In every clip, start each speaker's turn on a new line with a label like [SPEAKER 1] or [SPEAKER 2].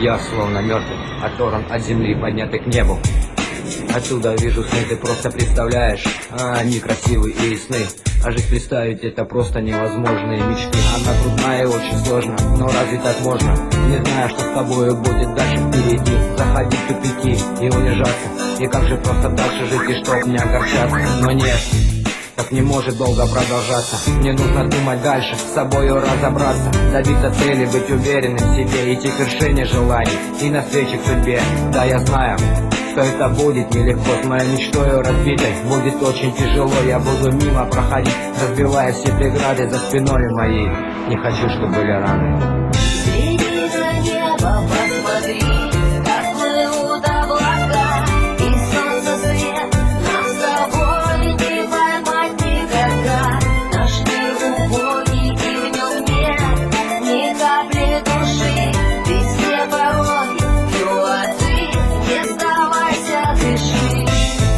[SPEAKER 1] Я словно мертвый, оторван от земли, поднятый к небу. Отсюда вижу сны, ты просто представляешь, они красивые и ясны. А жить представить это просто невозможные мечты. Она трудная и очень сложно, но разве так можно? Не знаю, что с тобою будет дальше впереди. Заходить в тупики и унижаться. И как же просто дальше жить и чтоб не огорчаться? Но нет, так не может долго продолжаться. Мне нужно думать дальше, с собою разобраться, добиться цели, быть уверенным в себе, идти к вершине желаний и навстречу к судьбе. Да, я знаю, что это будет нелегко, с моей мечтою разбитой будет очень тяжело. Я буду мимо проходить, разбивая все преграды за спиной моей. Не хочу, чтобы были раны.
[SPEAKER 2] Взгляни на небо, посмотри, как плывут облака, и солнце свет нам с тобой не поймать никогда. Наш мир убогий, и в нем нет ни капли души, везде порой, ну а ты не сдавайся, дыши.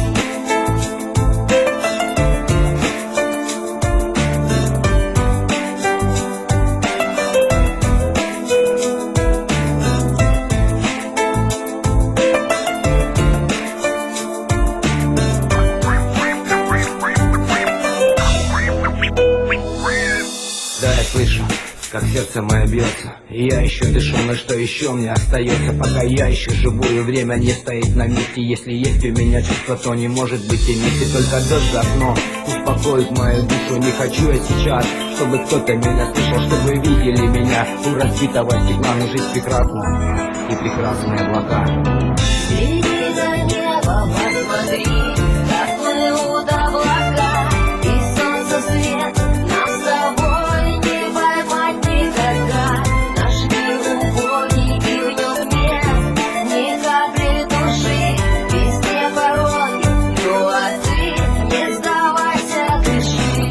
[SPEAKER 1] Да, я слышу, как сердце мое бьется, и я еще дышу, но что еще мне остается? Пока я еще живу, и время не стоит на месте. Если есть у меня чувство, то не может быть и вместе. Только дождь за окном успокоит мою душу. Не хочу я сейчас, чтобы кто-то меня слышал, чтобы видели меня у разбитого стекла. Но жизнь прекрасна, и прекрасные облака.
[SPEAKER 2] Взгляни на небо, посмотри, как плывут облака, и солнце свет нам с тобой не поймать никогда. Наш мир убогий, и в нем нет ни капли души, везде порой, ну а ты не сдавайся, дыши.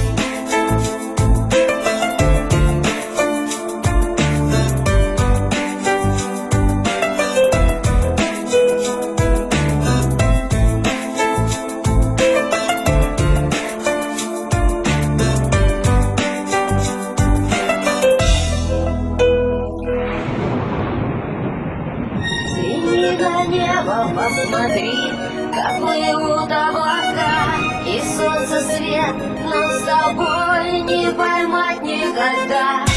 [SPEAKER 2] Взгляни на небо, посмотри, как плывут облака, и солнце свет нам с тобой не поймать никогда.